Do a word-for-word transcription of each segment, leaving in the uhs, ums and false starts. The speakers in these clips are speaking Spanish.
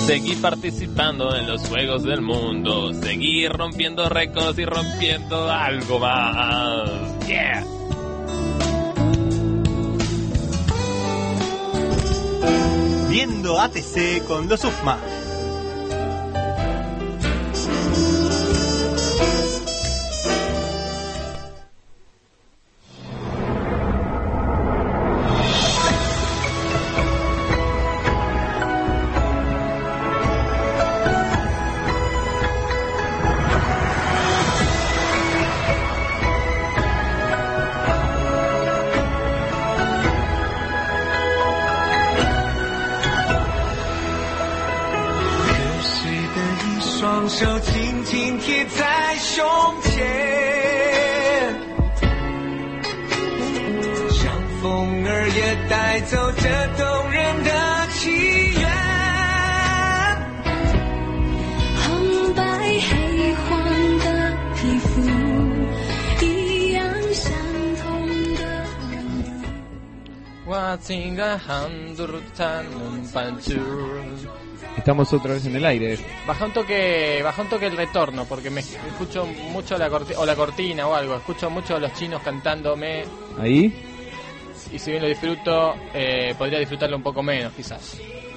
Seguí participando en los juegos del mundo. Seguí rompiendo récords y rompiendo algo más. Yeah. Viendo A T C con los U F M A. Estamos otra vez en el aire. Baja un toque, baja un toque el retorno, porque me escucho mucho la cortina, o la cortina o algo. Escucho mucho a los chinos cantándome. ¿Ahí? Y si bien lo disfruto, eh, podría disfrutarlo un poco menos, quizás.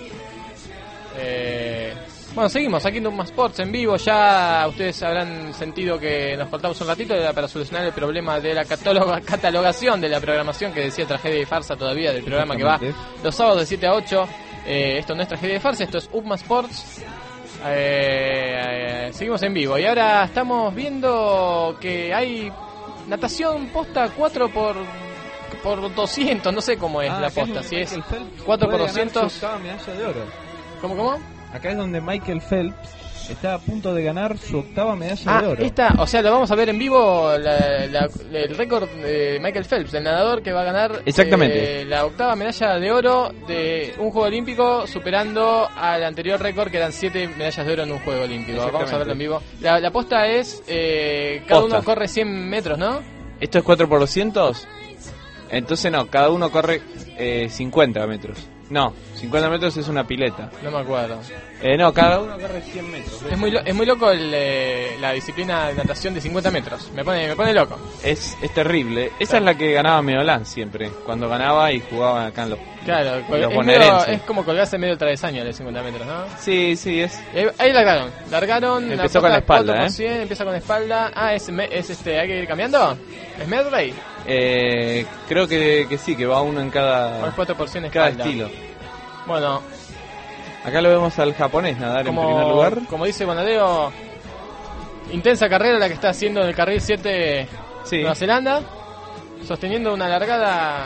Eh, bueno, seguimos aquí en Upma Sports en vivo. Ya ustedes habrán sentido que nos faltamos un ratito. Era para solucionar el problema de la cataloga, catalogación de la programación que decía Tragedia y Farsa todavía, del programa que va los sábados de siete a ocho. Eh, esto no es Tragedia y Farsa, esto es Upma Sports. Eh, eh, seguimos en vivo y ahora estamos viendo que hay natación posta cuatro por por doscientos, no sé cómo es ah, la posta, es si es cuatro por doscientos. Medalla de oro. ¿Cómo, cómo? Acá es donde Michael Phelps está a punto de ganar su octava medalla ah, de oro. Esta, o sea, lo vamos a ver en vivo, la, la, el récord de Michael Phelps, el nadador que va a ganar exactamente eh, la octava medalla de oro de un Juego Olímpico, superando al anterior récord que eran siete medallas de oro en un Juego Olímpico. Vamos a verlo en vivo. La, la posta es, eh, cada posta. Uno corre cien metros, ¿no? ¿Esto es cuatro por doscientos? Entonces no, cada uno corre eh, cincuenta metros. No, cincuenta metros es una pileta. No me acuerdo. Eh, no, cada uno corre cien metros. Es muy, lo, es muy loco el, eh, la disciplina de natación de cincuenta metros. Me pone, me pone loco. Es, es terrible. Esa claro. Es la que ganaba Meolán siempre. Cuando ganaba y jugaba acá en los, claro, en los es, medio, es como colgarse medio travesaño de cincuenta metros, ¿no? Sí, sí, es. Ahí, ahí largaron. Largaron. Empezó con la espalda, ¿eh? Empieza con la espalda. Ah, es, es este. ¿Hay que ir cambiando? ¿Es medley? Eh, creo que, que sí, que va uno en cada. cuatro por ciento cada estilo. Bueno, acá lo vemos al japonés nadar como, en primer lugar. Como dice Bonadeo, intensa carrera la que está haciendo en el carril siete sí. Nueva Zelanda, sosteniendo una largada.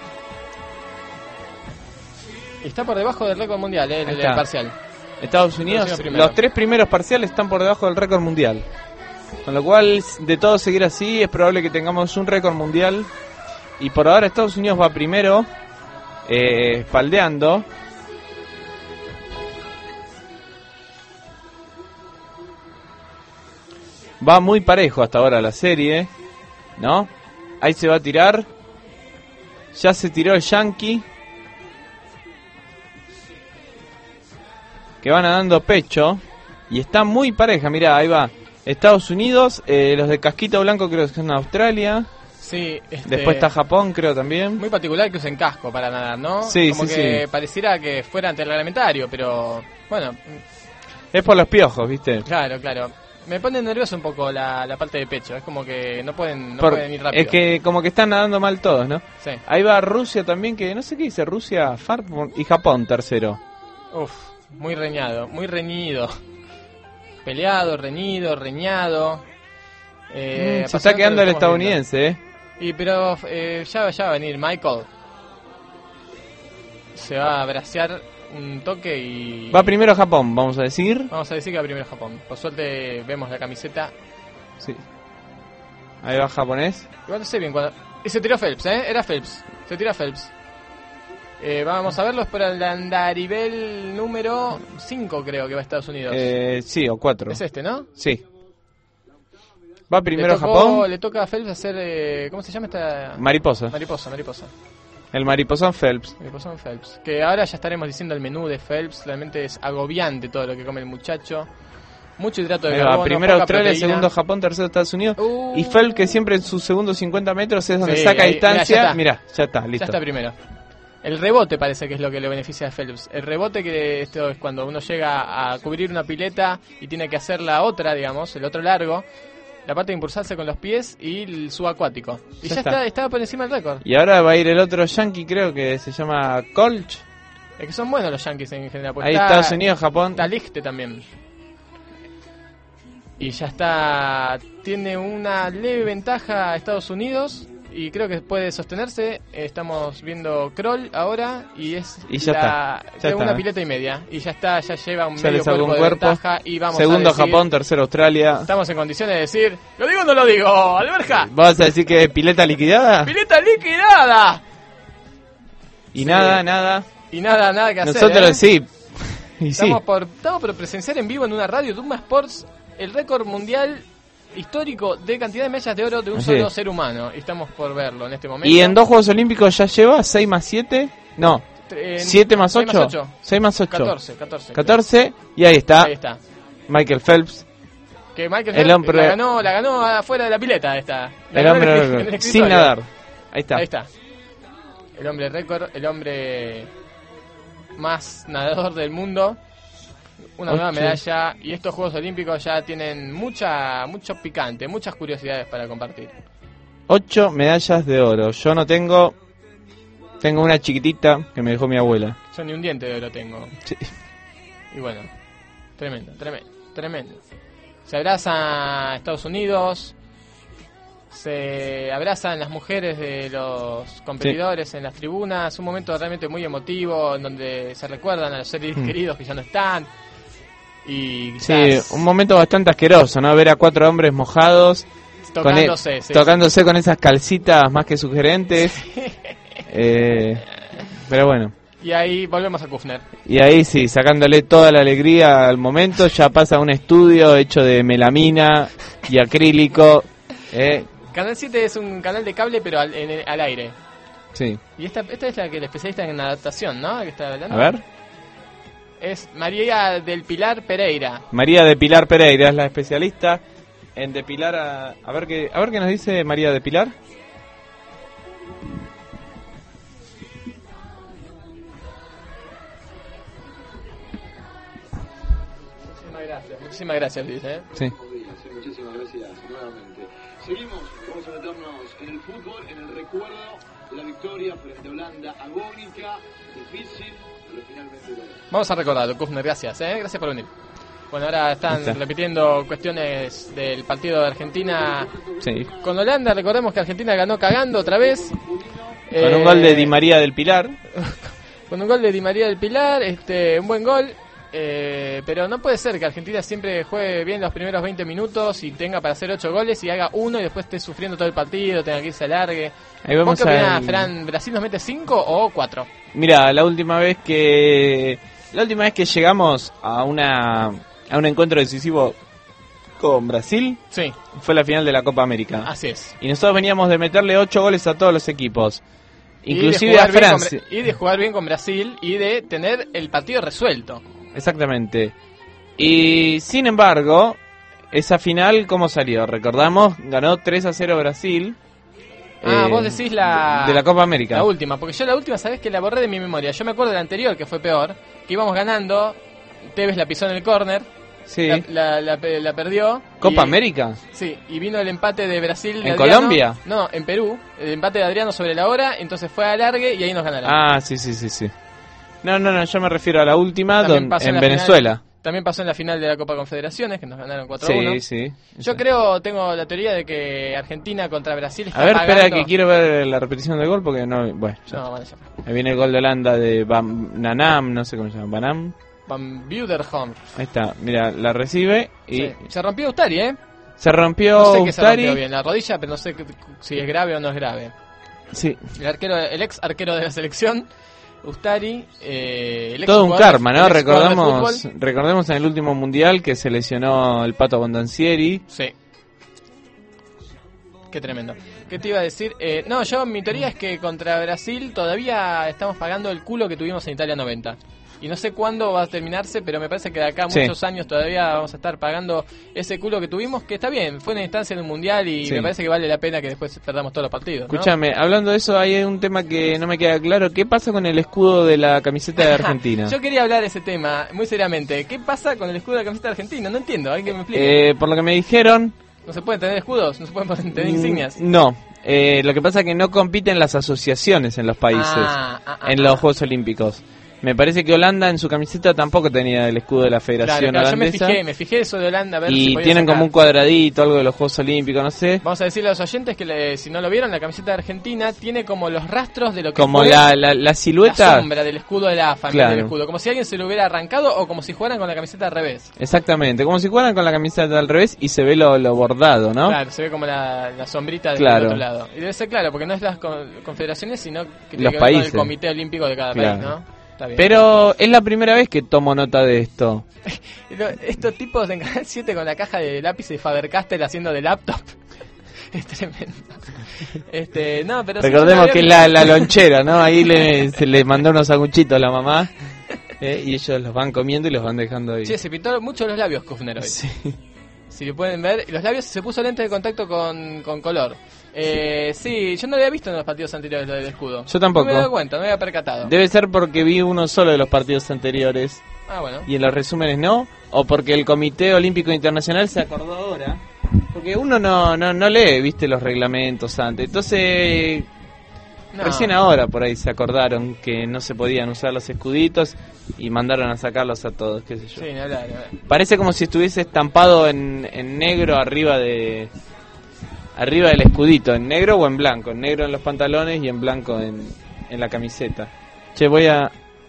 Y está por debajo del récord mundial, eh, el, el parcial. Estados Unidos, los tres primeros parciales están por debajo del récord mundial. Con lo cual, de todo seguir así, es probable que tengamos un récord mundial. Y por ahora Estados Unidos va primero, eh, espaldeando. Va muy parejo hasta ahora la serie, ¿no? Ahí se va a tirar. Ya se tiró el Yankee, que va nadando pecho. Y está muy pareja, mirá, ahí va. Estados Unidos, eh, los de casquito blanco creo que son Australia. Sí, este, después está Japón, creo también. Muy particular que usen casco para nadar, ¿no? Sí, como sí, que sí. pareciera que fuera antirreglamentario, pero bueno. Es por los piojos, ¿viste? Claro, claro. Me pone nervioso un poco la, la parte de pecho. Es como que no pueden, no por, pueden ir rápido. Es que como que están nadando mal todos, ¿no? Sí. Ahí va Rusia también, que no sé qué dice. Rusia, F A R y Japón tercero. Uf, muy reñado, muy reñido. Peleado, reñido, reñado. Eh, mm, se está quedando el estadounidense, viendo. ¿eh? Y pero eh, ya, ya va a venir Michael. Se va a bracear un toque y... Va primero Japón, vamos a decir. Vamos a decir que va primero Japón. Por suerte vemos la camiseta. Sí. Ahí va japonés. Igual no sé bien cuando... Y se tiró Phelps, ¿eh? Era Phelps. Se tiró Phelps. Eh, vamos a verlos por el andarivel número cinco, creo que va a Estados Unidos. Eh, sí, o cuatro. Es este, ¿no? Sí. Va primero le tocó, Japón. Le toca a Phelps hacer... Eh, ¿cómo se llama esta...? Mariposa. Mariposa, mariposa. El mariposón Phelps. Mariposón Phelps. Que ahora ya estaremos diciendo el menú de Phelps. Realmente es agobiante todo lo que come el muchacho. Mucho hidrato de carbono. Primero Australia, proteína. segundo Japón, tercero Estados Unidos. Uh. Y Phelps, que siempre en sus segundos cincuenta metros es donde Sí, saca ahí, distancia. Mirá, Mira, ya está, listo. Ya está primero. El rebote parece que es lo que le beneficia a Phelps. El rebote, que esto es cuando uno llega a cubrir una pileta y tiene que hacer la otra, digamos, el otro largo. La parte de impulsarse con los pies y el subacuático. Y ya, ya está. está, estaba por encima del récord. Y ahora va a ir el otro yankee, creo que se llama Colch. Es que son buenos los yankees en general. Ahí está, Estados Unidos, Japón. Está Lichte también. Y ya está. Tiene una leve ventaja a Estados Unidos. Y creo que puede sostenerse. Estamos viendo Kroll ahora. Y es y ya la, está. Ya una está. pileta y media. Y ya está, ya lleva un ya medio cuerpo, un de cuerpo ventaja. Y vamos Segundo a decir, Japón, tercero Australia. Estamos en condiciones de decir: ¿lo digo o no lo digo? ¡Alberja! ¿Vas a decir que pileta liquidada? ¡Pileta liquidada! Y sí. nada, nada. Y nada, nada que hacer. Nosotros ¿eh? sí. Y estamos, sí. por, estamos por presenciar en vivo en una radio Duma Sports el récord mundial histórico de cantidad de medallas de oro de un Así solo es. ser humano. Y estamos por verlo en este momento. Y en dos Juegos Olímpicos ya lleva seis más siete. No, en, siete más seis ocho. seis más ocho. catorce, catorce. catorce. Y ahí está. Ahí está. Michael Phelps. Que Michael el Phelps hombre... la ganó, la ganó afuera de la pileta esta. La el ganó hombre en el, en el sin nadar. Ahí está. Ahí está. El hombre récord, el hombre más nadador del mundo. Una Ocho. nueva medalla. Y estos Juegos Olímpicos ya tienen mucha mucho picante, muchas curiosidades para compartir. Ocho medallas de oro. Yo no tengo... Tengo una chiquitita que me dejó mi abuela. Yo ni un diente de oro tengo. Sí. Y bueno, tremendo, tremendo, tremendo. Se abraza Estados Unidos, se abrazan las mujeres de los competidores sí. en las tribunas. Un momento realmente muy emotivo en donde se recuerdan a los seres mm. queridos que ya no están. Y quizás... Sí, un momento bastante asqueroso, ¿no? Ver a cuatro hombres mojados tocándose, con e- sí, tocándose sí. con esas calcitas más que sugerentes. eh, pero bueno. Y ahí volvemos a Kufner. Y ahí sí, sacándole toda la alegría al momento, ya pasa un estudio hecho de melamina y acrílico. Eh. Canal siete es un canal de cable, pero al, en, al aire. Sí. Y esta, esta es la que el especialista en adaptación, ¿no? Que está hablando. A ver. Es María del Pilar Pereira. María de Pilar Pereira es la especialista en depilar a... A ver qué, a ver qué nos dice María de Pilar. Muchísimas gracias, muchísimas gracias, dice. ¿eh? Sí. Muchísimas gracias nuevamente. Seguimos, vamos a meternos en el fútbol, en el recuerdo de la victoria frente a Holanda, agónica, difícil, pero finalmente lo... Vamos a recordarlo, Kufner, gracias, ¿eh? Gracias por venir. Bueno, ahora están Está. repitiendo cuestiones del partido de Argentina sí. con Holanda. Recordemos que Argentina ganó cagando otra vez. Con eh, un gol de Di María del Pilar. Con un gol de Di María del Pilar, este, un buen gol. Eh, pero no puede ser que Argentina siempre juegue bien los primeros veinte minutos y tenga para hacer ocho goles y haga uno y después esté sufriendo todo el partido, tenga que irse alargue. Ahí vamos ¿Vos qué opinás, el... Fran? ¿Brasil nos mete cinco o cuatro? Mira, la última vez que la última vez que llegamos a una a un encuentro decisivo con Brasil sí. fue la final de la Copa América. Así es. Y nosotros veníamos de meterle ocho goles a todos los equipos. Inclusive a Francia. Y de jugar bien con Brasil y de tener el partido resuelto. Exactamente. Y sin embargo, esa final, ¿cómo salió? Recordamos, ganó tres a cero Brasil. Ah, eh, vos decís la... De la Copa América. La última, porque yo la última, sabés que la borré de mi memoria. Yo me acuerdo de la anterior, que fue peor, que íbamos ganando, Tevez la pisó en el córner, sí. la, la, la, la perdió. ¿Copa y, América? Sí, y vino el empate de Brasil de ¿En Adriano. Colombia? No, en Perú, el empate de Adriano sobre la hora, entonces fue a alargue y ahí nos ganaron. Ah, sí, sí, sí, sí. No, no, no, yo me refiero a la última don, en, en Final, Venezuela. también pasó en la final de la Copa Confederaciones, que nos ganaron cuatro a uno. Sí, sí. Yo sí. creo, tengo la teoría de que Argentina contra Brasil está A ver, pagando... espera que quiero ver la repetición del gol porque no... Bueno, ya. No, bueno, ya. Ahí viene el gol de Holanda de Bam, Nanam, no sé cómo se llama, Banam. Van Buderholm. Ahí está, mira, la recibe y... Sí. Se rompió Ustari, ¿eh? Se rompió no sé Ustari. Que se rompió bien, la rodilla, pero no sé si es grave o no es grave. Sí. El arquero, el ex arquero de la selección, Ustari, eh, el ex todo un jugador, karma, ¿no? Recordemos, recordemos en el último mundial que se lesionó el Pato Bondancieri. Sí. Qué tremendo. ¿Qué te iba a decir? Eh, no, yo mi teoría es que contra Brasil todavía estamos pagando el culo que tuvimos en Italia noventa. Y no sé cuándo va a terminarse, pero me parece que de acá a muchos sí. años todavía vamos a estar pagando ese culo que tuvimos, que está bien, fue una instancia en el Mundial y sí. me parece que vale la pena que después perdamos todos los partidos, ¿no? Escúchame, hablando de eso, hay un tema que no me queda claro. ¿Qué pasa con el escudo de la camiseta de Argentina? Yo quería hablar de ese tema, muy seriamente. ¿Qué pasa con el escudo de la camiseta de Argentina? No entiendo, alguien que me explique. Eh, por lo que me dijeron... ¿No se pueden tener escudos? ¿No se pueden tener insignias? No, eh, lo que pasa es que no compiten las asociaciones en los países, ah, ah, ah, en los ah. Juegos Olímpicos. Me parece que Holanda en su camiseta tampoco tenía el escudo de la Federación claro, claro, Holandesa. Yo me fijé, me fijé eso de Holanda. A ver y si tienen sacar. como un cuadradito, algo de los Juegos Olímpicos, no sé. Vamos a decirle a los oyentes que le, si no lo vieron, la camiseta de Argentina tiene como los rastros de lo que como fue la, la, la silueta. La sombra del escudo de la A F A, claro. del escudo. Como si alguien se lo hubiera arrancado o como si jugaran con la camiseta al revés. Exactamente, como si jugaran con la camiseta al revés y se ve lo, lo bordado, ¿no? Claro, se ve como la, la sombrita del claro. otro lado. Y debe ser claro, porque no es las confederaciones, sino que tiene los que países. ver con el Comité Olímpico de cada claro. país, ¿no? Pero es la primera vez que tomo nota de esto. Estos tipos en Canal siete con la caja de lápiz de Faber-Castell haciendo de laptop. Es tremendo. Este, no, pero recordemos que es la, la lonchera, ¿no? Ahí le, se le mandó unos sanguchitos a la mamá eh, y ellos los van comiendo y los van dejando ahí. Sí, se pintó mucho los labios Kufner hoy. Sí. Si lo pueden ver, los labios se puso lentes de contacto con, con color. Eh, sí, yo no lo había visto en los partidos anteriores lo del escudo. Yo tampoco. No me he dado cuenta, no me había percatado. Debe ser porque vi uno solo de los partidos anteriores. Ah, bueno. Y en los resúmenes no. O porque el Comité Olímpico Internacional se acordó ahora. Porque uno no, no, no lee, viste, los reglamentos antes. Entonces, no. recién ahora por ahí se acordaron que no se podían usar los escuditos y mandaron a sacarlos a todos, qué sé yo. Sí, no, no, no. Parece como si estuviese estampado en, en negro arriba de... Arriba del escudito, en negro o en blanco. En negro en los pantalones y en blanco en, en la camiseta. Che, voy a...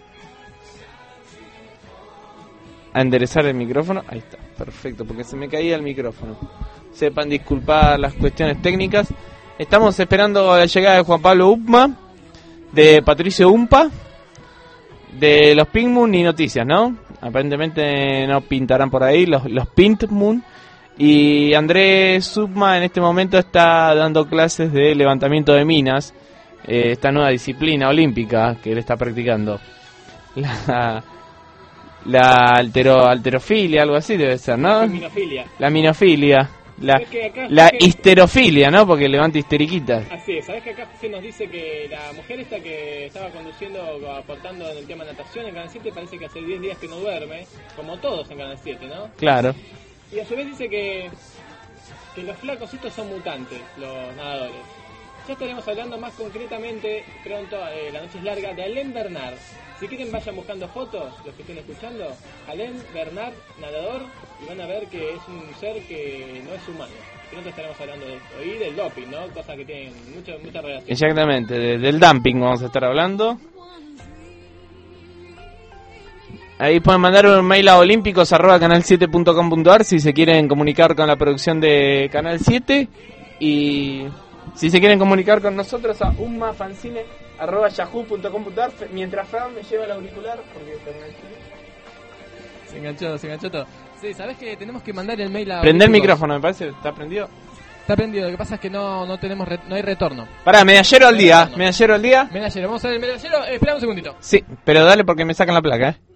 A enderezar el micrófono. Ahí está, perfecto, porque se me caía el micrófono. Sepan disculpar las cuestiones técnicas. Estamos esperando la llegada de Juan Pablo Upma, de Patricio Umpa, de los Pink Moon y noticias, ¿no? Aparentemente no pintarán por ahí los, los Pink Moon. Y Andrés Subma en este momento está dando clases de levantamiento de minas, eh, esta nueva disciplina olímpica que él está practicando. La, la altero, alterofilia, algo así debe ser, ¿no? La minofilia. La minofilia. La, que acá, la que... histerofilia, ¿no? Porque levanta histeriquitas. Así es, ¿sabes que acá se nos dice que la mujer esta que estaba conduciendo, aportando en el tema natación en Canal siete, parece que hace diez días que no duerme, como todos en Canal siete, ¿no? Claro. Y a su vez dice que, que los flacos estos son mutantes, los nadadores. Ya estaremos hablando más concretamente pronto, eh, la noche es larga, de Alain Bernard. Si quieren vayan buscando fotos, los que estén escuchando, Alain Bernard, nadador, y van a ver que es un ser que no es humano. Pronto estaremos hablando de esto. Y del doping, ¿no? Cosas que tienen mucha, mucha relación. Exactamente, de, del dumping vamos a estar hablando. Ahí pueden mandar un mail a olímpicos arroba canal siete punto com punto a r si se quieren comunicar con la producción de Canal siete. Y si se quieren comunicar con nosotros a ummafancine arroba yahoo punto com punto a r. Mientras Fran me lleva el auricular, porque se enganchó, se enganchó todo. Sí, ¿sabés que tenemos que mandar el mail a... Prender el micrófono, me parece, ¿está prendido? Está prendido, lo que pasa es que no, no tenemos re, no hay retorno. Pará, medallero al día, medallero al día. Medallero, vamos a ver el medallero, eh, espera un segundito. Sí, pero dale porque me sacan la placa, ¿eh?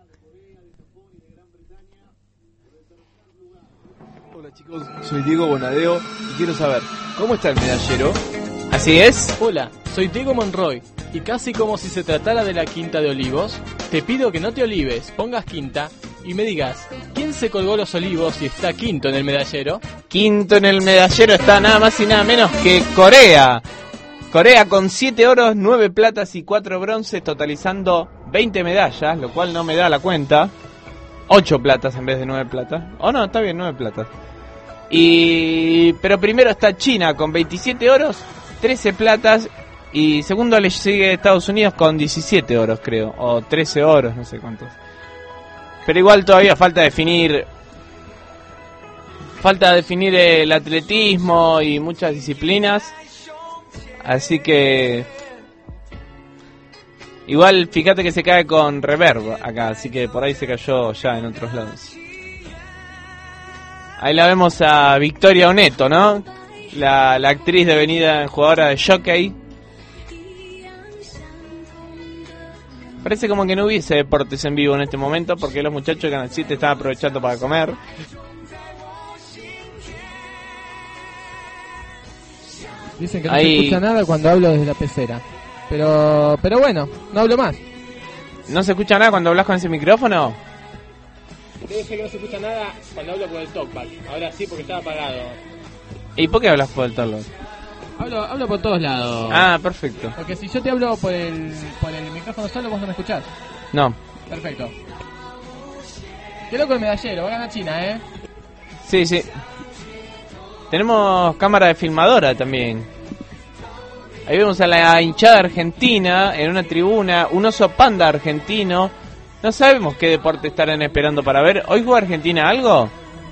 Chicos, soy Diego Bonadeo y quiero saber, ¿cómo está el medallero? Así es. Hola, soy Diego Monroy y casi como si se tratara de la Quinta de Olivos, te pido que no te olives, pongas quinta y me digas, ¿quién se colgó los olivos y está quinto en el medallero? Quinto en el medallero está nada más y nada menos que Corea. Corea con siete oros, nueve platas y cuatro bronces, totalizando veinte medallas, lo cual no me da la cuenta. ocho platas en vez de nueve platas. Oh no, está bien, nueve platas. Y pero primero está China con veintisiete oros, trece platas, y segundo le sigue Estados Unidos con diecisiete oros, creo, o trece oros, no sé cuántos. Pero igual todavía falta definir falta definir el atletismo y muchas disciplinas. Así que igual fíjate que se cae con reverb acá, así que por ahí se cayó ya en otros lados. Ahí la vemos a Victoria Oneto, ¿no? la, la actriz devenida en jugadora de Jockey. Parece como que no hubiese deportes en vivo en este momento porque los muchachos de Canal siete están aprovechando para comer. Dicen que no Ahí... se escucha nada cuando hablo desde la pecera. Pero pero bueno, no hablo más. ¿No se escucha nada cuando hablas con ese micrófono? Debe ser que no se escucha nada cuando hablo por el talkback. Ahora sí, porque estaba apagado. ¿Y por qué hablas por el talkback? Hablo, hablo por todos lados. Ah, perfecto. Porque si yo te hablo por el, por el micrófono solo, vos no me escuchás. No. Perfecto. Qué loco el medallero, va a ganar China, ¿eh? Sí, sí. Tenemos cámara de filmadora también. Ahí vemos a la hinchada argentina en una tribuna, un oso panda argentino. No sabemos qué deporte estarán esperando para ver. ¿Hoy juega Argentina algo?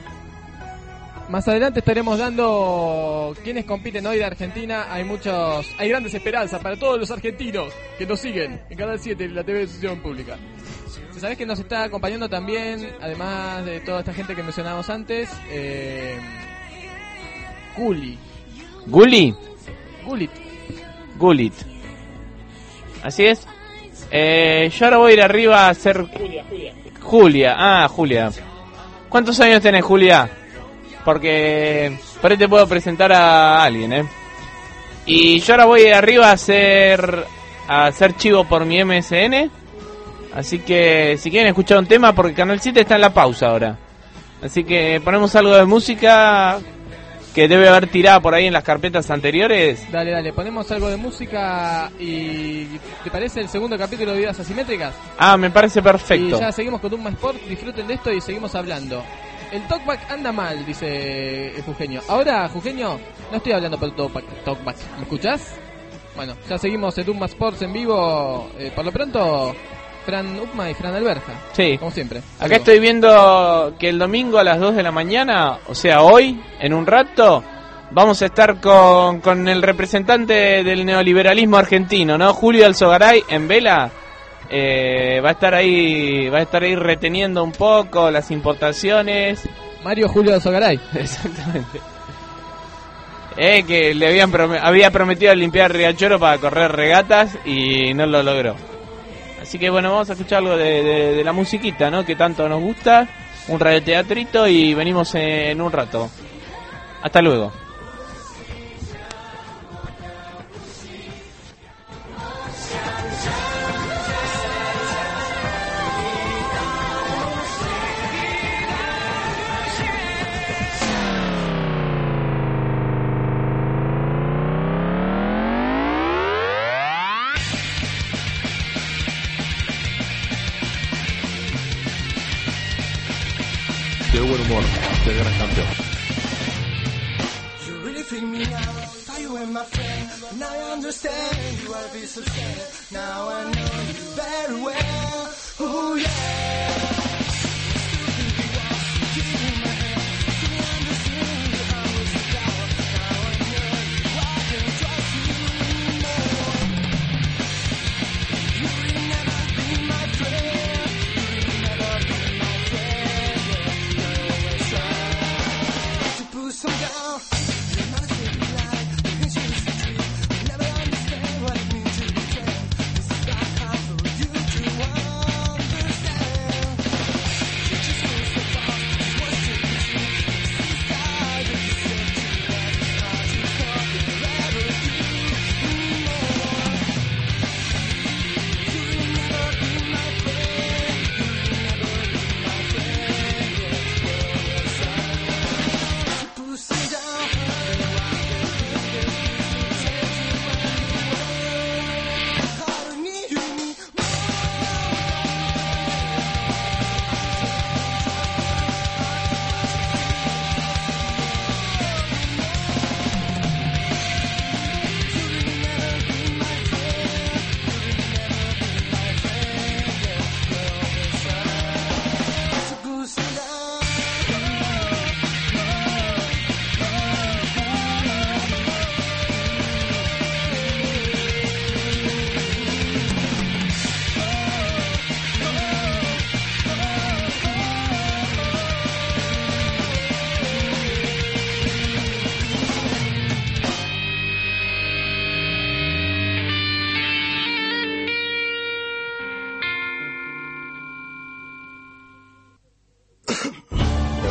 Más adelante estaremos dando quiénes compiten hoy de Argentina. Hay muchos, hay grandes esperanzas para todos los argentinos que nos siguen en Canal siete, en la T V de Difusión Pública. Si sabés que nos está acompañando también, además de toda esta gente que mencionábamos antes, eh, Gulli. ¿Gulli? Gullit. Gullit. Así es. Eh, yo ahora voy a ir arriba a hacer... Julia, Julia. Julia, ah, Julia. ¿Cuántos años tenés, Julia? Porque por ahí te puedo presentar a alguien, ¿eh? Y yo ahora voy arriba a hacer a hacer chivo por mi M S N. Así que si quieren escuchar un tema, porque Canal siete está en la pausa ahora. Así que ponemos algo de música que debe haber tirado por ahí en las carpetas anteriores. Dale, dale, ponemos algo de música y... ¿te parece el segundo capítulo de Vidas Asimétricas? Ah, me parece perfecto. Y ya seguimos con Dumma Sport, disfruten de esto y seguimos hablando. El talkback anda mal, dice Eugenio. Ahora, Eugenio, no estoy hablando por el talkback, talkback. ¿Me escuchás? Bueno, ya seguimos en Dumma Sports en vivo. Eh, por lo pronto, Fran Upma y Fran Alberja. Sí. Como siempre. Acá Algo. estoy viendo que el domingo a las dos de la mañana, o sea, hoy, en un rato, vamos a estar con, con el representante del neoliberalismo argentino, ¿no? Julio Alzogaray, en vela. Eh, va a estar ahí va a estar ahí reteniendo un poco las importaciones. Mario Julio Alzogaray. Exactamente. Eh, que le habían prom- había prometido limpiar Riachuelo para correr regatas y no lo logró. Así que bueno, vamos a escuchar algo de, de, de la musiquita, ¿no? Que tanto nos gusta. Un radioteatrito y venimos en un rato. Hasta luego. Qué buen humor, qué gran campeón. Understand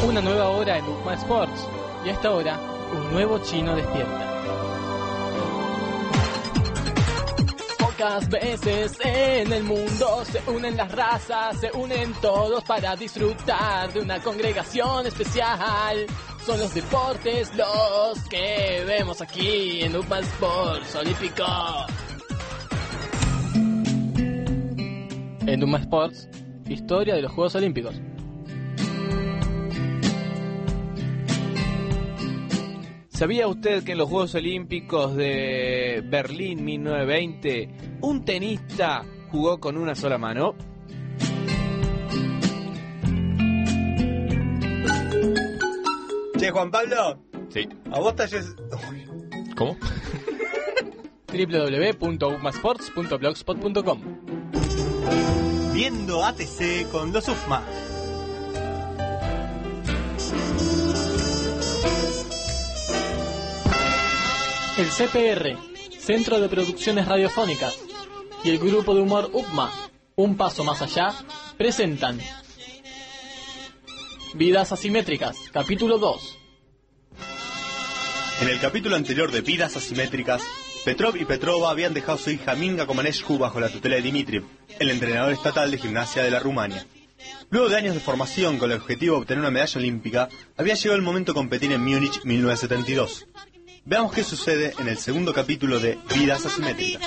Una nueva hora en UCMA Sports. Y a esta hora, un nuevo chino despierta. Pocas veces en el mundo se unen las razas, se unen todos para disfrutar de una congregación especial. Son los deportes los que vemos aquí en UCMA Sports Olímpico. En UCMA Sports, historia de los Juegos Olímpicos. ¿Sabía usted que en los Juegos Olímpicos de Berlín mil novecientos veinte un tenista jugó con una sola mano? Che, Juan Pablo. Sí. A vos talles... ¿Cómo? doble u doble u doble u punto ucma sports punto blogspot punto com. Viendo A T C con los U F M A. El C P R, Centro de Producciones Radiofónicas, y el grupo de humor U P M A, Un Paso Más Allá, presentan Vidas Asimétricas, capítulo dos. En el capítulo anterior de Vidas Asimétricas, Petrov y Petrova habían dejado a su hija Minga Comaneshcu bajo la tutela de Dmitriev, el entrenador estatal de gimnasia de la Rumania. Luego de años de formación con el objetivo de obtener una medalla olímpica, había llegado el momento de competir en Múnich mil novecientos setenta y dos. Veamos qué sucede en el segundo capítulo de Vidas Asimétricas.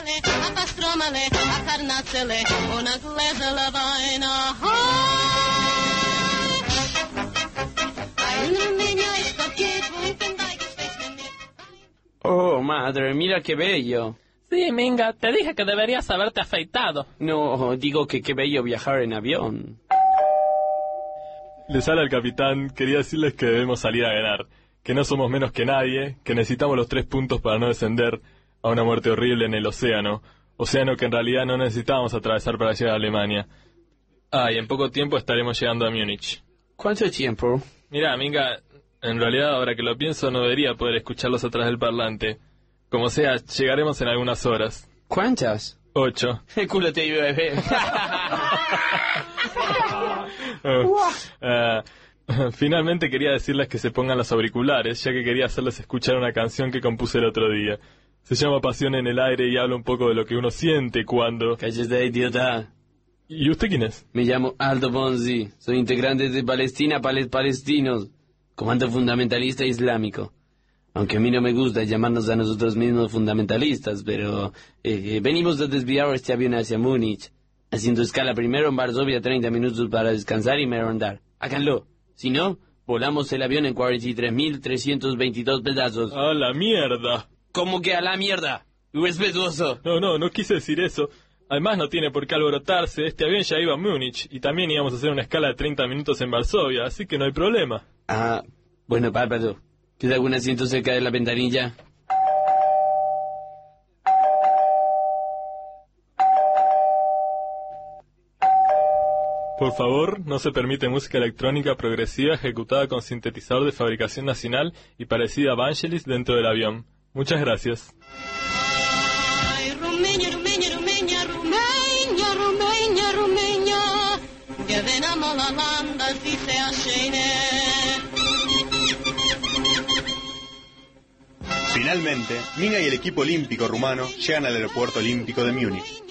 Oh, madre, mira qué bello. Sí, Minga, te dije que deberías haberte afeitado. No, digo que qué bello viajar en avión. Les habla el capitán, quería decirles que debemos salir a ganar, que no somos menos que nadie, que necesitamos los tres puntos para no descender a una muerte horrible en el océano, océano que en realidad no necesitábamos atravesar para llegar a Alemania. Ah, y en poco tiempo estaremos llegando a Múnich. ¿Cuánto tiempo? Mira, Minga, en realidad ahora que lo pienso no debería poder escucharlos atrás del parlante. Como sea, llegaremos en algunas horas. ¿Cuántas? Ocho. El culo te iba a ver. uh, uh, finalmente quería decirles que se pongan los auriculares, ya que quería hacerles escuchar una canción que compuse el otro día. Se llama Pasión en el aire y habla un poco de lo que uno siente cuando... Cállate, idiota. ¿Y usted quién es? Me llamo Aldo Bonzi. Soy integrante de Palestina para los palestinos. Comando fundamentalista islámico. Aunque a mí no me gusta llamarnos a nosotros mismos fundamentalistas, pero eh, eh, venimos a desviar este avión hacia Múnich, haciendo escala primero en Varsovia, treinta minutos para descansar y merendar. Háganlo. Si no, volamos el avión en cuarenta y tres mil trescientos veintidós pedazos. ¡A la mierda! ¿Cómo que a la mierda? Irrespetuoso. No, no, no quise decir eso. Además no tiene por qué alborotarse, este avión ya iba a Múnich y también íbamos a hacer una escala de treinta minutos en Varsovia, así que no hay problema. Ah, bueno, bárbaro. ¿Queda algún asiento cerca de la ventanilla? Por favor, no se permite música electrónica progresiva ejecutada con sintetizador de fabricación nacional y parecida a Vangelis dentro del avión. Muchas gracias. Finalmente, Minga y el equipo olímpico rumano llegan al aeropuerto olímpico de Múnich.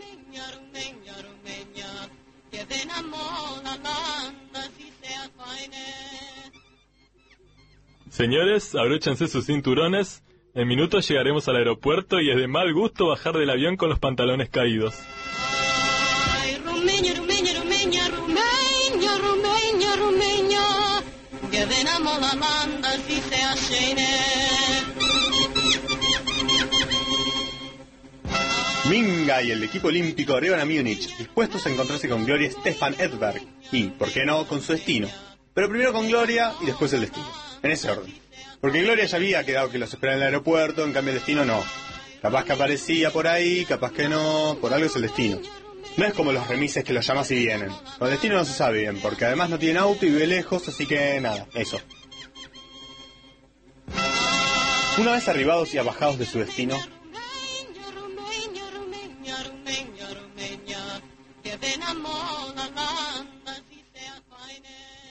Señores, abróchense sus cinturones. En minutos llegaremos al aeropuerto y es de mal gusto bajar del avión con los pantalones caídos. Minga y el equipo olímpico arriban a Múnich, dispuestos a encontrarse con Gloria Stefan Edberg y, por qué no, con su destino. Pero primero con Gloria y después el destino, en ese orden. Porque Gloria ya había quedado que los esperaba en el aeropuerto, en cambio el destino no. Capaz que aparecía por ahí, capaz que no, por algo es el destino. No es como los remises que los llamas y vienen. Con el destino no se sabe bien, porque además no tienen auto y vive lejos, así que nada, eso. Una vez arribados y abajados de su destino,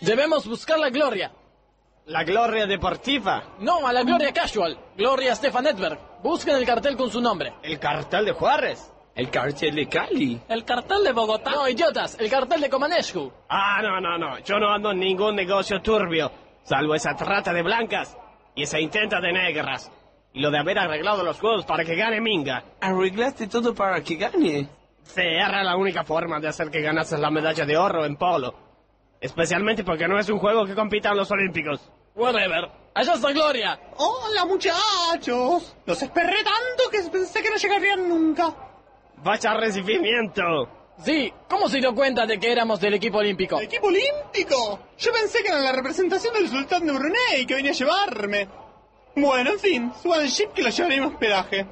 Debemos buscar la gloria. ¿La gloria deportiva? No, a la gloria casual. Gloria Stefan Edberg. Busquen el cartel con su nombre. ¿El cartel de Juárez? ¿El cartel de Cali? ¿El cartel de Bogotá? No, idiotas, el cartel de Comanescu. Ah, no, no, no. Yo no ando en ningún negocio turbio, salvo esa trata de blancas y esa intenta de negras. Y lo de haber arreglado los juegos para que gane Minga. ¿Arreglaste todo para que gane? Sí, era la única forma de hacer que ganases la medalla de oro en polo. Especialmente porque no es un juego que compita en los Olímpicos. Whatever. ¡Allá está Gloria! ¡Hola, muchachos! Los esperé tanto que pensé que no llegarían nunca. ¡Vaya recibimiento! Sí, ¿cómo se dio cuenta de que éramos del equipo olímpico? ¿El equipo olímpico? Yo pensé que era la representación del sultán de Brunei que venía a llevarme. Bueno, en fin, suban al jeep que lo llevaré en hospedaje.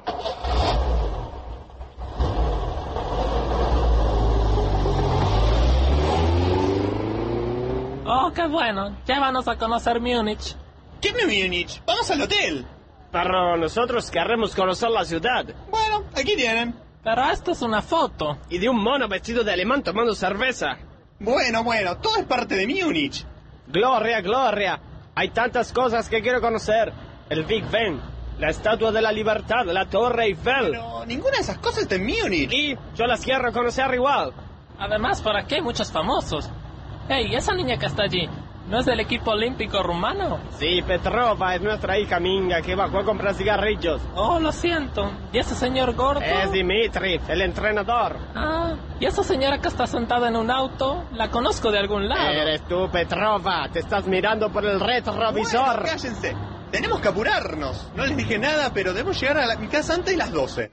Oh, qué bueno. Llévanos a conocer Múnich. ¿Qué es Múnich? Vamos al hotel. Pero nosotros queremos conocer la ciudad. Bueno, aquí tienen. Pero esto es una foto. Y de un mono vestido de alemán tomando cerveza. Bueno, bueno, todo es parte de Múnich. Gloria, Gloria. Hay tantas cosas que quiero conocer. El Big Ben, la Estatua de la Libertad, la Torre Eiffel. Pero ninguna de esas cosas está en Múnich. Y yo las quiero conocer igual. Además, por aquí hay muchos famosos. Hey, esa niña que está allí, ¿no es del equipo olímpico rumano? Sí, Petrova es nuestra hija Minga que bajó a comprar cigarrillos. Oh, lo siento. ¿Y ese señor gordo? Es Dimitri, el entrenador. Ah, ¿y esa señora que está sentada en un auto? La conozco de algún lado. Eres tú, Petrova. Te estás mirando por el retrovisor. Bueno, cállense. Tenemos que apurarnos. No les dije nada, pero debemos llegar a la, mi casa antes de las doce.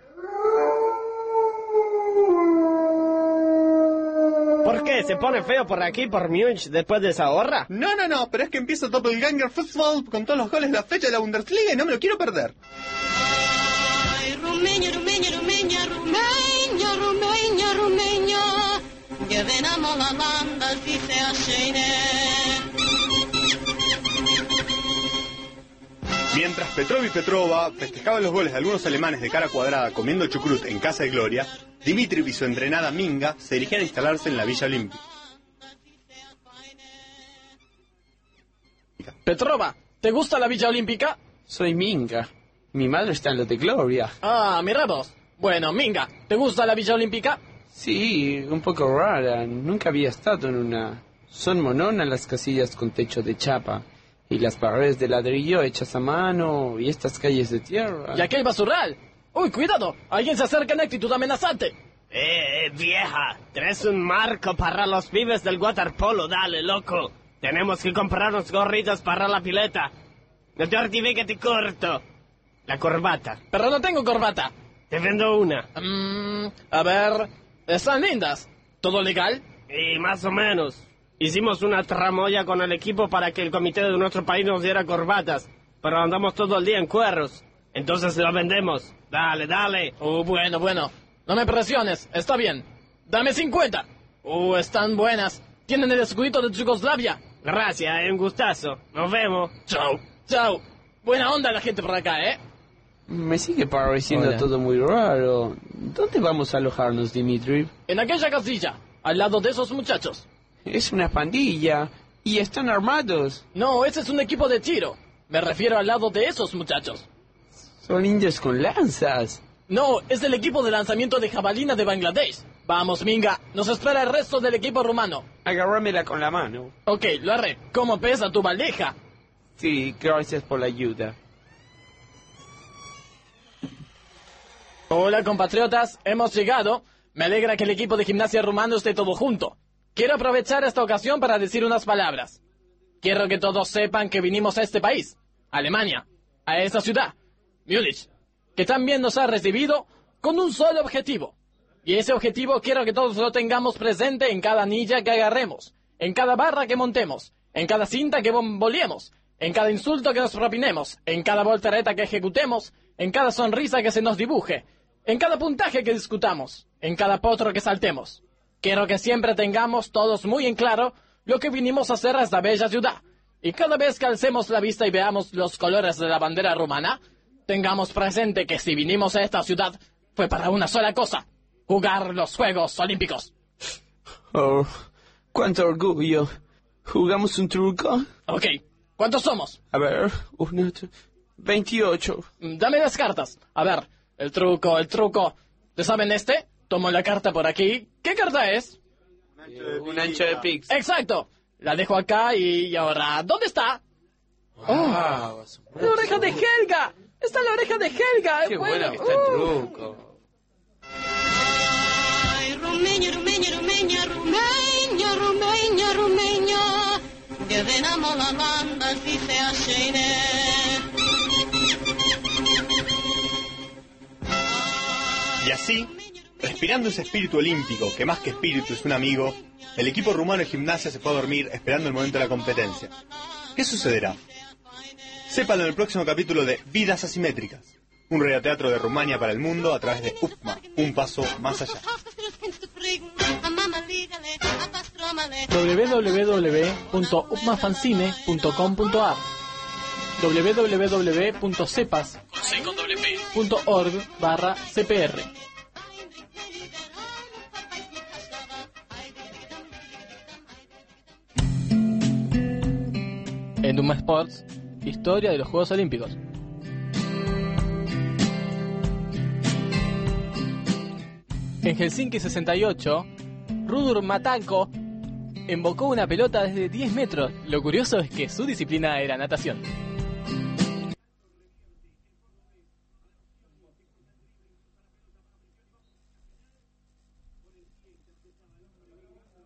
¿Por qué? ¿Se pone feo por aquí, por Múnich, después de esa hora? No, no, no, pero es que empieza Doppelganger Festival con todos los goles de la fecha de la Bundesliga y no me lo quiero perder. Ay, Rumenia, Rumenia, Rumenia, Rumenia, Rumenia, Rumenia, lleven a la landa si se ashene. Mientras Petrov y Petrova festejaban los goles de algunos alemanes de cara cuadrada comiendo chucrut en casa de Gloria, Dimitri y su entrenada Minga se dirigían a instalarse en la Villa Olímpica. Petrova, ¿te gusta la Villa Olímpica? Soy Minga. Mi madre está en lo de Gloria. Ah, mira vos. Bueno, Minga, ¿te gusta la Villa Olímpica? Sí, un poco rara. Nunca había estado en una. Son mononas las casillas con techo de chapa. Y las paredes de ladrillo hechas a mano, y estas calles de tierra. ¿Y aquel basural? ¡Uy, cuidado! Alguien se acerca en actitud amenazante. Eh, eh, vieja, traes un marco para los pibes del waterpolo, dale, loco. Tenemos que comprarnos gorritas para la pileta. No te olvides que te corto. La corbata. Pero no tengo corbata. Te vendo una. Mm, a ver, están lindas. ¿Todo legal? Y más o menos. Hicimos una tramoya con el equipo para que el comité de nuestro país nos diera corbatas, pero andamos todo el día en cuerros. Entonces lo vendemos. Dale, dale. Oh, bueno, bueno. No me presiones. Está bien. Dame cincuenta. Oh, están buenas. Tienen el escudito de Yugoslavia. Gracias, un gustazo. Nos vemos. Chao. Chao. Buena onda la gente por acá, ¿eh? Me sigue pareciendo Hola. todo muy raro. ¿Dónde vamos a alojarnos, Dimitri? En aquella casilla, al lado de esos muchachos. Es una pandilla. ¿Y están armados? No, ese es un equipo de tiro. Me refiero al lado de esos muchachos. Son indios con lanzas. No, es el equipo de lanzamiento de jabalina de Bangladesh. Vamos, Minga, nos espera el resto del equipo rumano. Agárramela con la mano. Ok, lo haré. ¿Cómo pesa tu bandeja? Sí, gracias por la ayuda. Hola, compatriotas, hemos llegado. Me alegra que el equipo de gimnasia rumano esté todo junto. Quiero aprovechar esta ocasión para decir unas palabras. Quiero que todos sepan que vinimos a este país, Alemania, a esta ciudad, Múnich, que también nos ha recibido con un solo objetivo. Y ese objetivo quiero que todos lo tengamos presente en cada anilla que agarremos, en cada barra que montemos, en cada cinta que bomboleemos, en cada insulto que nos propinemos, en cada voltereta que ejecutemos, en cada sonrisa que se nos dibuje, en cada puntaje que discutamos, en cada potro que saltemos. Quiero que siempre tengamos todos muy en claro lo que vinimos a hacer a esta bella ciudad. Y cada vez que alcemos la vista y veamos los colores de la bandera rumana, tengamos presente que si vinimos a esta ciudad fue para una sola cosa: jugar los Juegos Olímpicos. Oh, cuánto orgullo. ¿Jugamos un truco? Ok. ¿Cuántos somos? A ver, uno, dos, veintiocho. Dame las cartas. A ver, el truco, el truco. ¿Te saben este? Tomo la carta por aquí. ¿Qué carta es? Un ancho de pix. Exacto. La dejo acá y, y ahora, ¿dónde está? Wow, oh, la oreja de Helga. Está la oreja de Helga. Qué bueno, bueno que está el uh. truco. Ay, Rumänien, Rumänien, Rumänien, Rumänien, Rumänien, Rumänien. Gewinnen alla länder, vi ser schöne. Y así, respirando ese espíritu olímpico, que más que espíritu es un amigo, el equipo rumano de gimnasia se fue a dormir esperando el momento de la competencia. ¿Qué sucederá? Sépalo en el próximo capítulo de Vidas Asimétricas, un radioteatro de Rumania para el mundo a través de U P M A, un paso más allá. w w w punto upmafancine punto com punto a r w w w punto cepas punto org barra c p r. En Duma Sports, historia de los Juegos Olímpicos. En Helsinki sesenta y ocho, Rudur Matanko embocó una pelota desde diez metros. Lo curioso es que su disciplina era natación.